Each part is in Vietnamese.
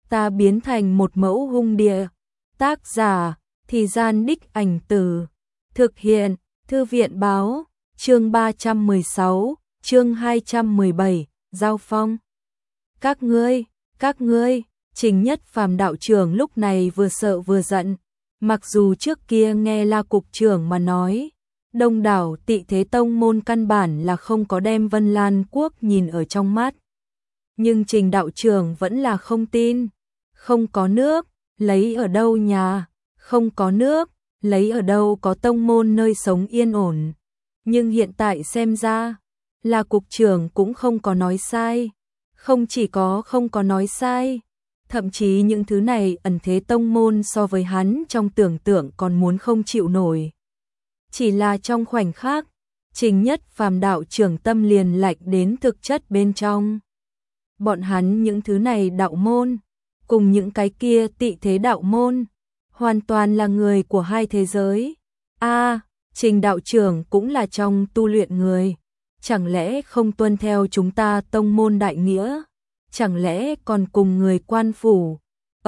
ta biến thành một mẫu hung địa. Tác giả, Thì Gian Đích Ảnh Từ. Thực hiện, Thư viện báo, chương 316, chương 217, Giao phong. Các ngươi, Trình Nhất Phàm đạo trưởng lúc này vừa sợ vừa giận. Mặc dù trước kia nghe La cục trưởng mà nói, đông đảo Tị Thế Tông môn căn bản là không có đem Vân Lan Quốc nhìn ở trong mắt. Nhưng Trình đạo trưởng vẫn là không tin. Không có nước, lấy ở đâu nhà, không có nước, lấy ở đâu có tông môn nơi sống yên ổn. Nhưng hiện tại xem ra, là cục trưởng cũng không có nói sai. Không chỉ có không có nói sai, thậm chí những thứ này ẩn thế tông môn so với hắn trong tưởng tượng còn muốn không chịu nổi. Chỉ là trong khoảnh khắc, Trình Nhất Phàm đạo trưởng tâm liền lạnh đến thực chất bên trong. Bọn hắn những thứ này đạo môn, cùng những cái kia Tị Thế đạo môn, hoàn toàn là người của hai thế giới. Trình đạo trưởng cũng là trong tu luyện người. Chẳng lẽ không tuân theo chúng ta tông môn đại nghĩa? Chẳng lẽ còn cùng người quan phủ?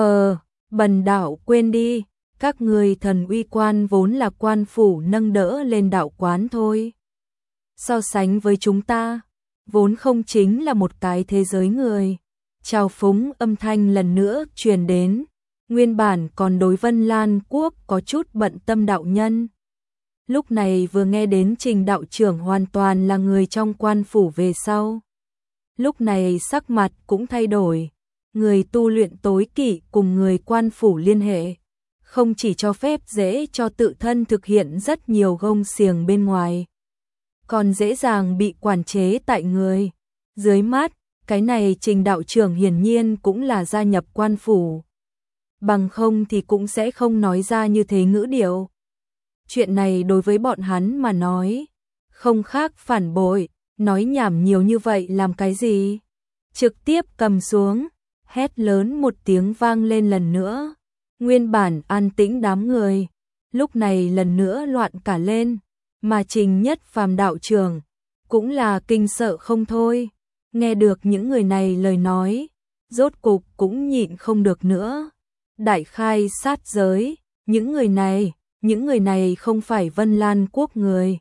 Bần đạo quên đi, các người thần uy quan vốn là quan phủ nâng đỡ lên đạo quán thôi. So sánh với chúng ta, vốn không chính là một cái thế giới người. Trào phúng âm thanh lần nữa truyền đến, nguyên bản còn đối Vân Lan Quốc có chút bận tâm đạo nhân. Lúc này vừa nghe đến Trình đạo trưởng hoàn toàn là người trong quan phủ về sau. Lúc này sắc mặt cũng thay đổi, người tu luyện tối kỵ cùng người quan phủ liên hệ. Không chỉ cho phép dễ cho tự thân thực hiện rất nhiều gông xiềng bên ngoài, còn dễ dàng bị quản chế tại người. Dưới mắt, cái này Trình đạo trưởng hiển nhiên cũng là gia nhập quan phủ. Bằng không thì cũng sẽ không nói ra như thế ngữ điệu. Chuyện này đối với bọn hắn mà nói, không khác phản bội, nói nhảm nhiều như vậy làm cái gì? Trực tiếp cầm xuống, hét lớn một tiếng vang lên lần nữa. Nguyên bản an tĩnh đám người, lúc này lần nữa loạn cả lên, mà Trình Nhất Phàm đạo trưởng cũng là kinh sợ không thôi. Nghe được những người này lời nói, rốt cục cũng nhịn không được nữa. Đại khai sát giới, những người này không phải Vân Lan Quốc người.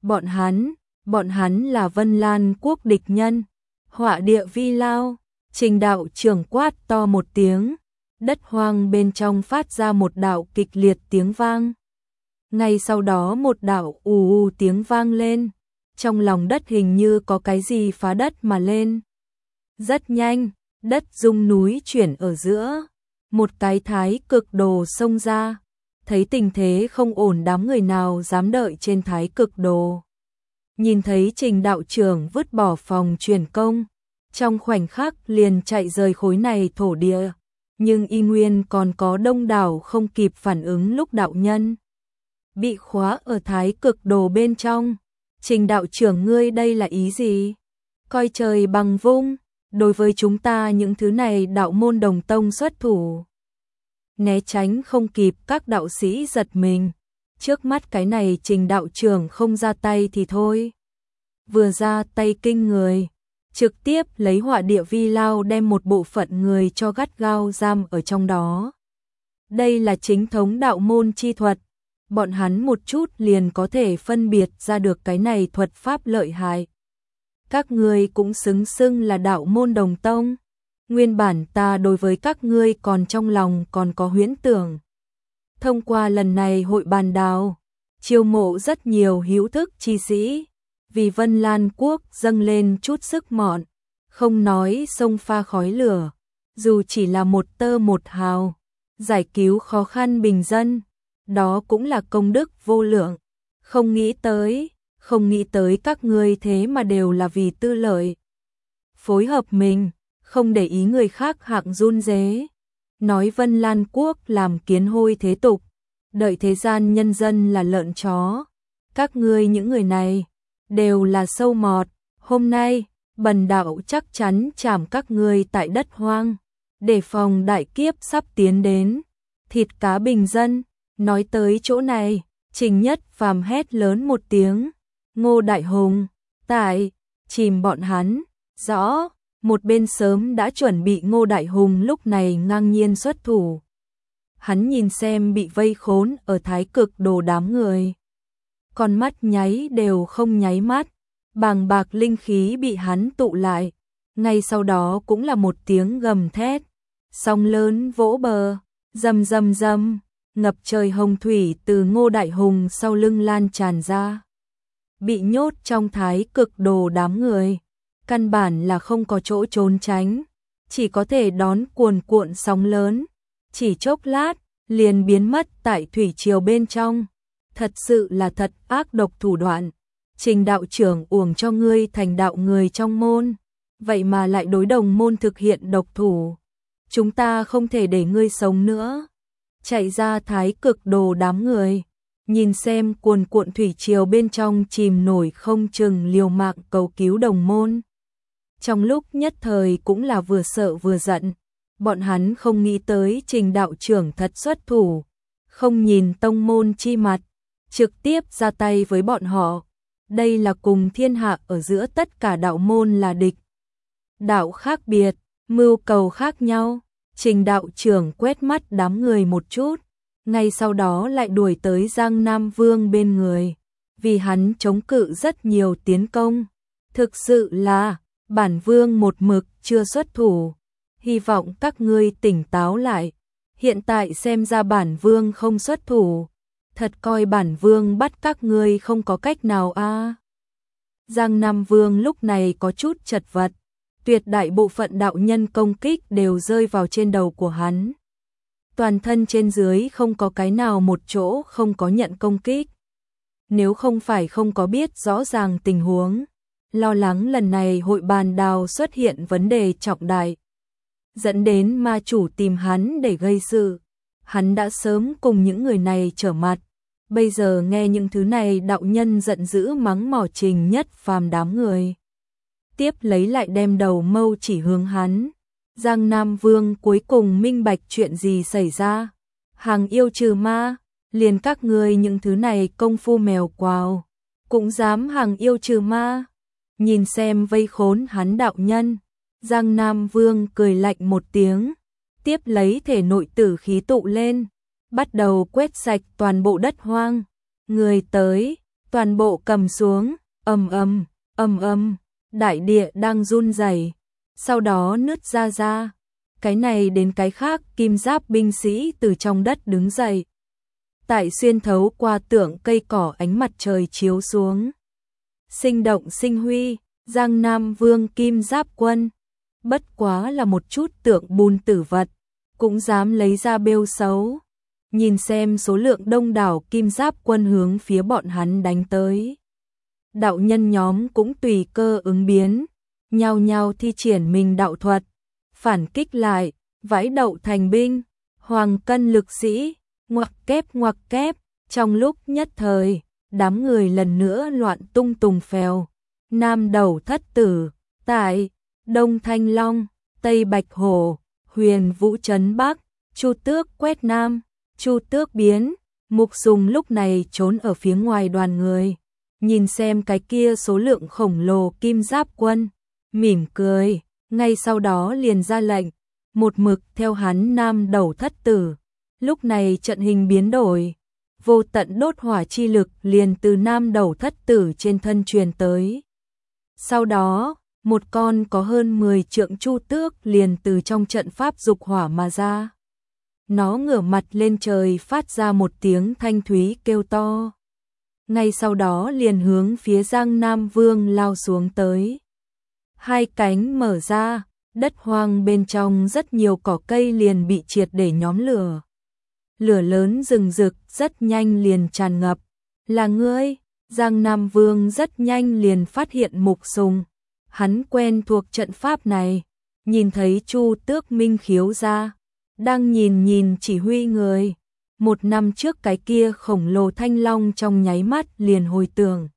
Bọn hắn là Vân Lan Quốc địch nhân. Họa địa vi lao, Trình đạo trưởng quát to một tiếng, đất hoang bên trong phát ra một đạo kịch liệt tiếng vang. Ngay sau đó một đạo ù tiếng vang lên, trong lòng đất hình như có cái gì phá đất mà lên. Rất nhanh, đất rung núi chuyển ở giữa, một cái thái cực đồ xông ra. Thấy tình thế không ổn, đám người nào dám đợi trên thái cực đồ. Nhìn thấy Trình đạo trưởng vứt bỏ phòng truyền công, trong khoảnh khắc liền chạy rời khối này thổ địa. Nhưng y nguyên còn có đông đảo không kịp phản ứng lúc đạo nhân bị khóa ở thái cực đồ bên trong. Trình đạo trưởng ngươi đây là ý gì? Coi trời bằng vung, đối với chúng ta những thứ này đạo môn đồng tông xuất thủ. Né tránh không kịp, các đạo sĩ giật mình. Trước mắt cái này Trình đạo trưởng không ra tay thì thôi, vừa ra tay kinh người, trực tiếp lấy họa địa vi lao đem một bộ phận người cho gắt gao giam ở trong đó. Đây là chính thống đạo môn chi thuật, bọn hắn một chút liền có thể phân biệt ra được cái này thuật pháp lợi hại. Các ngươi cũng xưng là đạo môn đồng tông. Nguyên bản ta đối với các ngươi còn trong lòng còn có huyễn tưởng. Thông qua lần này hội bàn đào, chiêu mộ rất nhiều hữu thức chi sĩ, vì Vân Lan Quốc dâng lên chút sức mọn, không nói sông pha khói lửa, dù chỉ là một tơ một hào, giải cứu khó khăn bình dân, đó cũng là công đức vô lượng. Không nghĩ tới các ngươi thế mà đều là vì tư lợi. Phối hợp mình, không để ý người khác hạng run rế. Nói Vân Lan Quốc làm kiến hôi thế tục, đợi thế gian nhân dân là lợn chó. Các ngươi những người này đều là sâu mọt. Hôm nay, bần đạo chắc chắn chảm các ngươi tại đất hoang, để phòng đại kiếp sắp tiến đến. Thịt cá bình dân. Nói tới chỗ này, Trình Nhất Phàm hét lớn một tiếng. Ngô Đại Hùng, tại, chìm bọn hắn. Rõ. một bên sớm đã chuẩn bị Ngô Đại Hùng lúc này ngang nhiên xuất thủ. Hắn nhìn xem bị vây khốn ở Thái Cực Đồ đám người. Con mắt nháy đều không nháy mắt, bàng bạc linh khí bị hắn tụ lại. Ngay sau đó cũng là một tiếng gầm thét. Sóng lớn vỗ bờ, rầm rầm rầm, ngập trời hồng thủy từ Ngô Đại Hùng sau lưng lan tràn ra. Bị nhốt trong Thái Cực Đồ đám người, căn bản là không có chỗ trốn tránh, chỉ có thể đón cuồn cuộn sóng lớn, chỉ chốc lát liền biến mất tại thủy triều bên trong. Thật sự là thật ác độc thủ đoạn. Trình đạo trưởng uổng cho ngươi thành đạo người trong môn, vậy mà lại đối đồng môn thực hiện độc thủ. Chúng ta không thể để ngươi sống nữa. Chạy ra Thái Cực Đồ đám người, nhìn xem cuồn cuộn thủy triều bên trong chìm nổi không chừng liều mạng cầu cứu đồng môn. Trong lúc nhất thời cũng là vừa sợ vừa giận, bọn hắn không nghĩ tới Trình đạo trưởng thật xuất thủ, không nhìn tông môn chi mặt, trực tiếp ra tay với bọn họ. Đây là cùng thiên hạ ở giữa tất cả đạo môn là địch. Đạo khác biệt, mưu cầu khác nhau. Trình đạo trưởng quét mắt đám người một chút, ngay sau đó lại đuổi tới Giang Nam Vương bên người, vì hắn chống cự rất nhiều tiến công. Thực sự là, bản vương một mực chưa xuất thủ, hy vọng các ngươi tỉnh táo lại. Hiện tại xem ra bản vương không xuất thủ, thật coi bản vương bắt các ngươi không có cách nào a. Giang Nam Vương lúc này có chút chật vật. Tuyệt đại bộ phận đạo nhân công kích đều rơi vào trên đầu của hắn. Toàn thân trên dưới không có cái nào một chỗ không có nhận công kích. Nếu không phải không có biết rõ ràng tình huống, lo lắng lần này hội bàn đào xuất hiện vấn đề trọng đại, dẫn đến ma chủ tìm hắn để gây sự. Hắn đã sớm cùng những người này trở mặt. Bây giờ nghe những thứ này đạo nhân giận dữ mắng mỏ Trình Nhất Phàm đám người. Tiếp lấy lại đem đầu mâu chỉ hướng hắn. Giang Nam Vương cuối cùng minh bạch chuyện gì xảy ra. Hàng yêu trừ ma, liền các ngươi những thứ này công phu mèo quào, cũng dám hàng yêu trừ ma. Nhìn xem vây khốn hắn đạo nhân, Giang Nam Vương cười lạnh một tiếng, tiếp lấy thể nội tử khí tụ lên, bắt đầu quét sạch toàn bộ đất hoang. Người tới, toàn bộ cầm xuống, ầm ầm, ầm ầm. Đại địa đang run rẩy, sau đó nứt ra. Cái này đến cái khác, kim giáp binh sĩ từ trong đất đứng dậy. Tại xuyên thấu qua tượng cây cỏ ánh mặt trời chiếu xuống. Sinh động sinh huy, Giang Nam Vương kim giáp quân. Bất quá là một chút tượng bùn tử vật, cũng dám lấy ra bêu xấu. Nhìn xem số lượng đông đảo kim giáp quân hướng phía bọn hắn đánh tới. Đạo nhân nhóm cũng tùy cơ ứng biến, nhao nhao thi triển mình đạo thuật, phản kích lại, vãi đậu thành binh, hoàng cân lực sĩ, ngoặc kép, trong lúc nhất thời, đám người lần nữa loạn tung tùng phèo. Nam Đầu Thất Tử, tại Đông Thanh Long, Tây Bạch Hổ, Huyền Vũ Trấn Bắc, Chu Tước quét Nam, Chu Tước biến. Mục Sùng lúc này trốn ở phía ngoài đoàn người, nhìn xem cái kia số lượng khổng lồ kim giáp quân, mỉm cười, ngay sau đó liền ra lệnh, một mực theo hắn Nam Đầu Thất Tử. Lúc này trận hình biến đổi, vô tận đốt hỏa chi lực liền từ Nam Đầu Thất Tử trên thân truyền tới. Sau đó, một con có hơn 10 trượng Chu Tước liền từ trong trận pháp dục hỏa mà ra. Nó ngửa mặt lên trời phát ra một tiếng thanh thúy kêu to. Ngay sau đó liền hướng phía Giang Nam Vương lao xuống tới. Hai cánh mở ra, đất hoang bên trong rất nhiều cỏ cây liền bị triệt để nhóm lửa. Lửa lớn rừng rực rất nhanh liền tràn ngập. Là ngươi? Giang Nam Vương rất nhanh liền phát hiện Mục Sùng. Hắn quen thuộc trận pháp này, nhìn thấy Chu Tước Minh khiếu ra, đang nhìn chỉ huy người. Một năm trước cái kia khổng lồ thanh long trong nháy mắt liền hồi tưởng.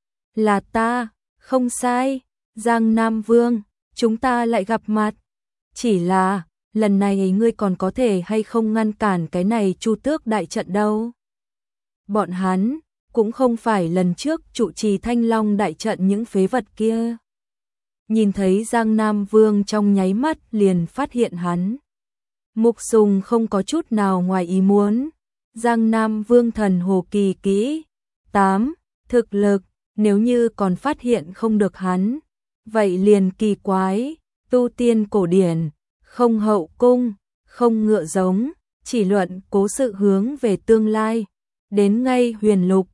Là ta, không sai, Giang Nam Vương, chúng ta lại gặp mặt. Chỉ là, lần này ngươi còn có thể hay không ngăn cản cái này Chu Tước đại trận đâu. Bọn hắn, cũng không phải lần trước trụ trì thanh long đại trận những phế vật kia. nhìn thấy Giang Nam Vương trong nháy mắt liền phát hiện hắn. Mục Sùng không có chút nào ngoài ý muốn. Giang Nam Vương thần hồ kỳ kỹ. 8. Thực lực, nếu như còn phát hiện không được hắn, vậy liền kỳ quái. Tu tiên cổ điển, không hậu cung, không ngựa giống, chỉ luận cố sự hướng về tương lai. Đến ngay huyền lục,